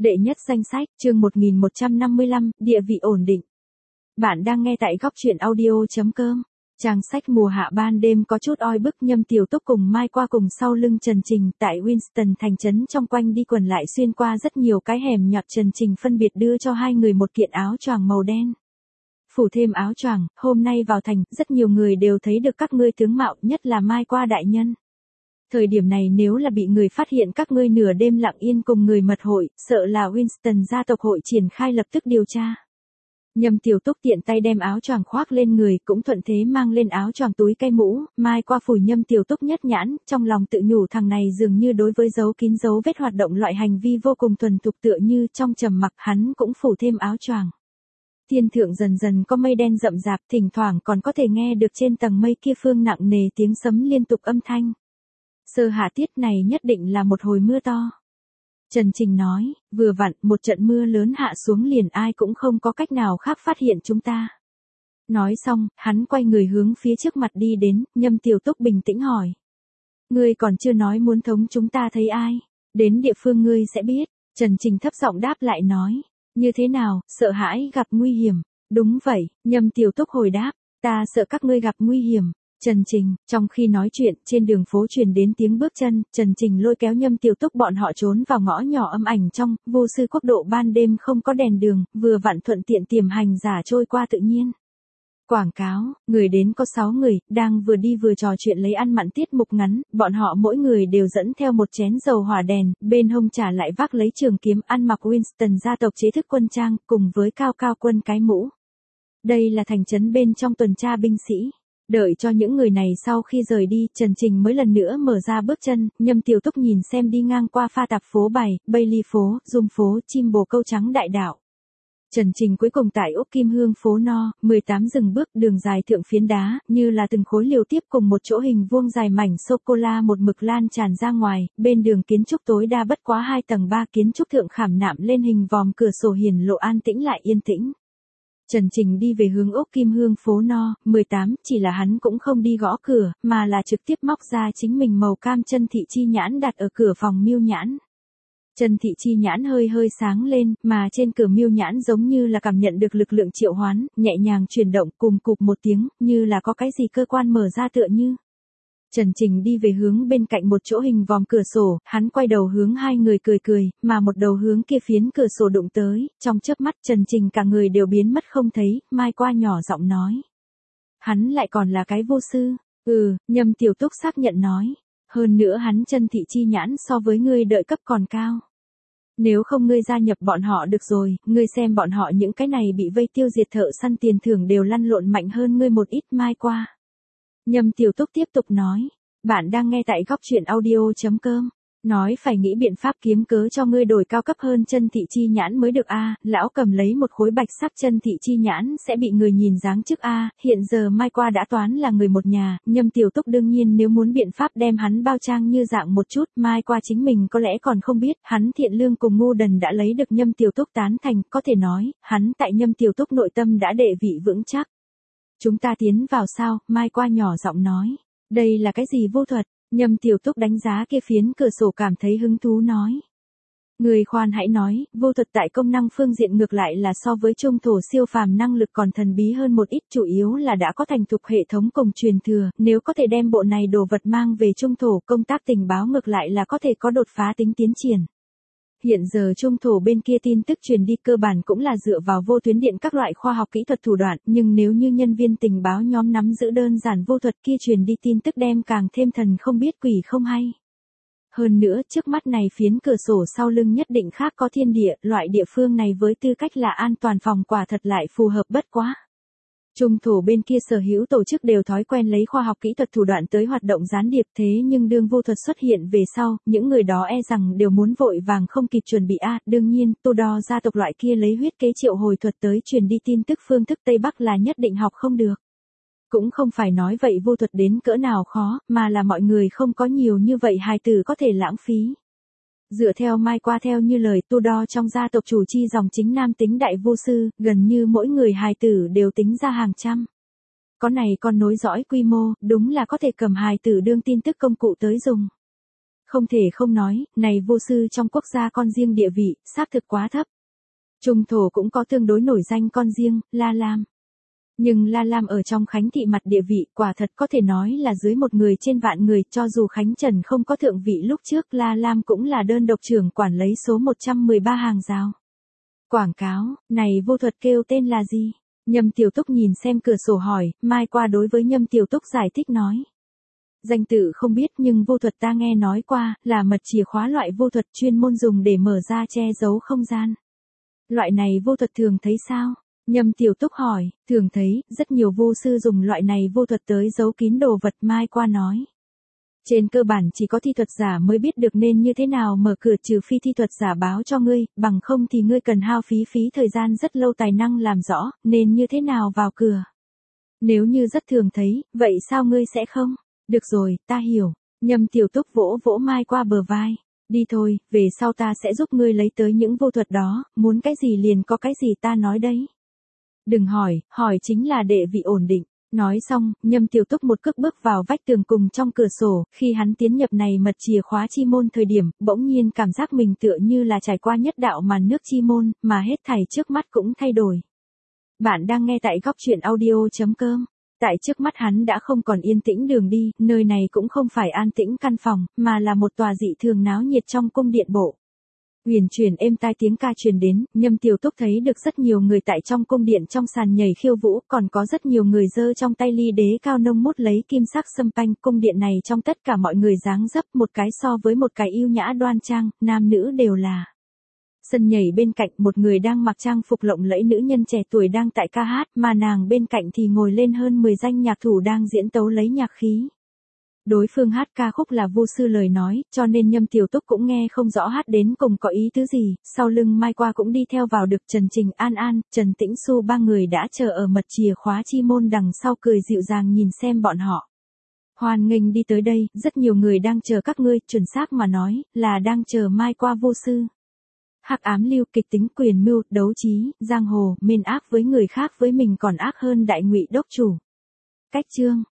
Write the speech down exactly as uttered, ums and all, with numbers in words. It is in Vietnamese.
Đệ nhất danh sách, chương một nghìn một trăm năm mươi lăm, địa vị ổn định. Bạn đang nghe tại góc truyện audio.com. Trang sách mùa hạ ban đêm có chút oi bức. Nhâm Tiểu Túc cùng Mai qua cùng sau lưng Trần Trình tại Winston thành trấn trong quanh đi quần lại xuyên qua rất nhiều cái hẻm nhọt. Trần Trình phân biệt đưa cho hai người một kiện áo choàng màu đen. Phủ thêm áo choàng, hôm nay vào thành, rất nhiều người đều thấy được các ngươi tướng mạo, nhất là Mai qua đại nhân. Thời điểm này nếu là bị người phát hiện các ngươi nửa đêm lặng yên cùng người mật hội, sợ là Winston gia tộc hội triển khai lập tức điều tra. Nhâm Tiểu Túc tiện tay đem áo choàng khoác lên người, cũng thuận thế mang lên áo choàng túi cây mũ. Mai qua phủi Nhâm Tiểu Túc nhất nhãn, trong lòng tự nhủ thằng này dường như đối với dấu kín dấu vết hoạt động loại hành vi vô cùng thuần thục, tựa như trong trầm mặc hắn cũng phủ thêm áo choàng. Thiên thượng dần dần có mây đen rậm rạp, thỉnh thoảng còn có thể nghe được trên tầng mây kia phương nặng nề tiếng sấm liên tục âm thanh. Sơ hạ tiết này nhất định là một hồi mưa to. Trần Trình nói, vừa vặn, một trận mưa lớn hạ xuống liền ai cũng không có cách nào khác phát hiện chúng ta. Nói xong, hắn quay người hướng phía trước mặt đi đến. Nhâm Tiểu Túc bình tĩnh hỏi. Ngươi còn chưa nói muốn thống chúng ta thấy ai, đến địa phương ngươi sẽ biết. Trần Trình thấp giọng đáp lại nói, như thế nào, sợ hãi gặp nguy hiểm. Đúng vậy, Nhâm Tiểu Túc hồi đáp, ta sợ các ngươi gặp nguy hiểm. Trần Trình, trong khi nói chuyện, trên đường phố truyền đến tiếng bước chân, Trần Trình lôi kéo Nhâm Tiểu Túc bọn họ trốn vào ngõ nhỏ âm ảnh trong. Vô sư quốc độ ban đêm không có đèn đường, vừa vặn thuận tiện tiềm hành giả trôi qua tự nhiên. Quảng cáo, người đến có sáu người, đang vừa đi vừa trò chuyện lấy ăn mặn tiết mục ngắn, bọn họ mỗi người đều dẫn theo một chén dầu hỏa đèn, bên hông trả lại vác lấy trường kiếm, ăn mặc Winston gia tộc chế thức quân trang, cùng với cao cao quân cái mũ. Đây là thành trấn bên trong tuần tra binh sĩ. Đợi cho những người này sau khi rời đi, Trần Trình mới lần nữa mở ra bước chân. Nhâm Tiểu Túc nhìn xem đi ngang qua pha tạp phố Bài, Bailey phố, Dung phố, Chim Bồ Câu Trắng đại đạo. Trần Trình cuối cùng tại Úc Kim Hương phố No, mười tám dừng bước, đường dài thượng phiến đá, như là từng khối liều tiếp cùng một chỗ hình vuông dài mảnh sô-cô-la một mực lan tràn ra ngoài. Bên đường kiến trúc tối đa bất quá hai tầng ba, kiến trúc thượng khảm nạm lên hình vòm cửa sổ hiển lộ an tĩnh lại yên tĩnh. Trần Trình đi về hướng Úc Kim Hương phố No, mười tám, chỉ là hắn cũng không đi gõ cửa, mà là trực tiếp móc ra chính mình màu cam chân thị chi nhãn đặt ở cửa phòng miêu nhãn. Chân thị chi nhãn hơi hơi sáng lên, mà trên cửa miêu nhãn giống như là cảm nhận được lực lượng triệu hoán, nhẹ nhàng chuyển động cùng cụp một tiếng, như là có cái gì cơ quan mở ra tựa như. Trần Trình đi về hướng bên cạnh một chỗ hình vòm cửa sổ, hắn quay đầu hướng hai người cười cười, mà một đầu hướng kia phiến cửa sổ đụng tới, trong chớp mắt Trần Trình cả người đều biến mất không thấy. Mai qua nhỏ giọng nói. Hắn lại còn là cái vô sư. Ừ, Nhâm Tiểu Túc xác nhận nói. Hơn nữa hắn chân thị chi nhãn so với ngươi đợi cấp còn cao. Nếu không ngươi gia nhập bọn họ được rồi, ngươi xem bọn họ những cái này bị vây tiêu diệt thợ săn tiền thưởng đều lăn lộn mạnh hơn ngươi một ít. Mai qua. Nhâm Tiểu Túc tiếp tục nói, bạn đang nghe tại góc truyện audio.com. Nói phải nghĩ biện pháp kiếm cớ cho ngươi đổi cao cấp hơn chân thị chi nhãn mới được a. Lão cầm lấy một khối bạch sắc chân thị chi nhãn sẽ bị người nhìn dáng trước a. Hiện giờ Mai qua đã toán là người một nhà. Nhâm Tiểu Túc đương nhiên nếu muốn biện pháp đem hắn bao trang như dạng một chút, Mai qua chính mình có lẽ còn không biết, hắn thiện lương cùng ngu đần đã lấy được Nhâm Tiểu Túc tán thành, có thể nói, hắn tại Nhâm Tiểu Túc nội tâm đã đệ vị vững chắc. Chúng ta tiến vào sao? Mai qua nhỏ giọng nói. Đây là cái gì vô thuật? Nhâm Tiểu Túc đánh giá kia phiến cửa sổ cảm thấy hứng thú nói. Người khoan hãy nói, vô thuật tại công năng phương diện ngược lại là so với trung thổ siêu phàm năng lực còn thần bí hơn một ít, chủ yếu là đã có thành thục hệ thống cùng truyền thừa, nếu có thể đem bộ này đồ vật mang về trung thổ, công tác tình báo ngược lại là có thể có đột phá tính tiến triển. Hiện giờ trung thổ bên kia tin tức truyền đi cơ bản cũng là dựa vào vô tuyến điện các loại khoa học kỹ thuật thủ đoạn, nhưng nếu như nhân viên tình báo nhóm nắm giữ đơn giản vô thuật kia truyền đi tin tức đem càng thêm thần không biết quỷ không hay. Hơn nữa, trước mắt này phiến cửa sổ sau lưng nhất định khác có thiên địa, loại địa phương này với tư cách là an toàn phòng quả thật lại phù hợp bất quá. Trung thổ bên kia sở hữu tổ chức đều thói quen lấy khoa học kỹ thuật thủ đoạn tới hoạt động gián điệp, thế nhưng đương vô thuật xuất hiện về sau, những người đó e rằng đều muốn vội vàng không kịp chuẩn bị a. Đương nhiên, Tudor gia tộc loại kia lấy huyết kế triệu hồi thuật tới truyền đi tin tức phương thức Tây Bắc là nhất định học không được. Cũng không phải nói vậy vô thuật đến cỡ nào khó, mà là mọi người không có nhiều như vậy hài tử có thể lãng phí. Dựa theo Mai qua theo như lời Tudor trong gia tộc chủ chi dòng chính nam tính đại vô sư, gần như mỗi người hài tử đều tính ra hàng trăm. Có này con nối dõi quy mô, đúng là có thể cầm hài tử đương tin tức công cụ tới dùng. Không thể không nói, này vô sư trong quốc gia con riêng địa vị, xác thực quá thấp. Trung thổ cũng có tương đối nổi danh con riêng, La Lam. Nhưng La Lam ở trong Khánh thị mặt địa vị quả thật có thể nói là dưới một người trên vạn người, cho dù Khánh Trần không có thượng vị lúc trước, La Lam cũng là đơn độc trưởng quản lấy số một trăm mười ba hàng rào. Quảng cáo, này vô thuật kêu tên là gì? Nhâm Tiểu Túc nhìn xem cửa sổ hỏi, Mai qua đối với Nhâm Tiểu Túc giải thích nói. Danh tự không biết nhưng vô thuật ta nghe nói qua, là mật chìa khóa loại vô thuật chuyên môn dùng để mở ra che giấu không gian. Loại này vô thuật thường thấy sao? Nhâm Tiểu Túc hỏi, thường thấy, rất nhiều vô sư dùng loại này vô thuật tới giấu kín đồ vật. Mai qua nói. Trên cơ bản chỉ có thi thuật giả mới biết được nên như thế nào mở cửa, trừ phi thi thuật giả báo cho ngươi, bằng không thì ngươi cần hao phí phí thời gian rất lâu tài năng làm rõ, nên như thế nào vào cửa. Nếu như rất thường thấy, vậy sao ngươi sẽ không? Được rồi, ta hiểu. Nhâm Tiểu Túc vỗ vỗ Mai qua bờ vai. Đi thôi, về sau ta sẽ giúp ngươi lấy tới những vô thuật đó, muốn cái gì liền có cái gì ta nói đấy. Đừng hỏi, hỏi chính là đệ vị ổn định. Nói xong, Nhâm Tiểu Túc một cước bước vào vách tường cùng trong cửa sổ, khi hắn tiến nhập này mật chìa khóa chi môn thời điểm, bỗng nhiên cảm giác mình tựa như là trải qua nhất đạo màn nước chi môn, mà hết thảy trước mắt cũng thay đổi. Bạn đang nghe tại góc truyện audio chấm com. Tại trước mắt hắn đã không còn yên tĩnh đường đi, nơi này cũng không phải an tĩnh căn phòng, mà là một tòa dị thường náo nhiệt trong cung điện bộ. Huyền chuyển êm tai tiếng ca truyền đến, Nhâm Tiểu Túc thấy được rất nhiều người tại trong cung điện trong sàn nhảy khiêu vũ, còn có rất nhiều người giơ trong tay ly đế cao nông mút lấy kim sắc sâm panh. Cung điện này trong tất cả mọi người dáng dấp một cái so với một cái yêu nhã đoan trang, nam nữ đều là. Sân nhảy bên cạnh một người đang mặc trang phục lộng lẫy nữ nhân trẻ tuổi đang tại ca hát, mà nàng bên cạnh thì ngồi lên hơn mười danh nhạc thủ đang diễn tấu lấy nhạc khí. Đối phương hát ca khúc là vô sư lời nói, cho nên Nhâm Tiểu Túc cũng nghe không rõ hát đến cùng có ý tứ gì. Sau lưng Mai qua cũng đi theo vào được Trần Trình An An, Trần Tĩnh Xu ba người đã chờ ở mật chìa khóa chi môn đằng sau cười dịu dàng nhìn xem bọn họ. Hoan nghênh đi tới đây, rất nhiều người đang chờ các ngươi, chuẩn xác mà nói, là đang chờ Mai qua vô sư. Hắc ám lưu, kịch tính, quyền mưu, đấu trí, giang hồ, mên ác với người khác với mình còn ác hơn đại ngụy đốc chủ. Cách chương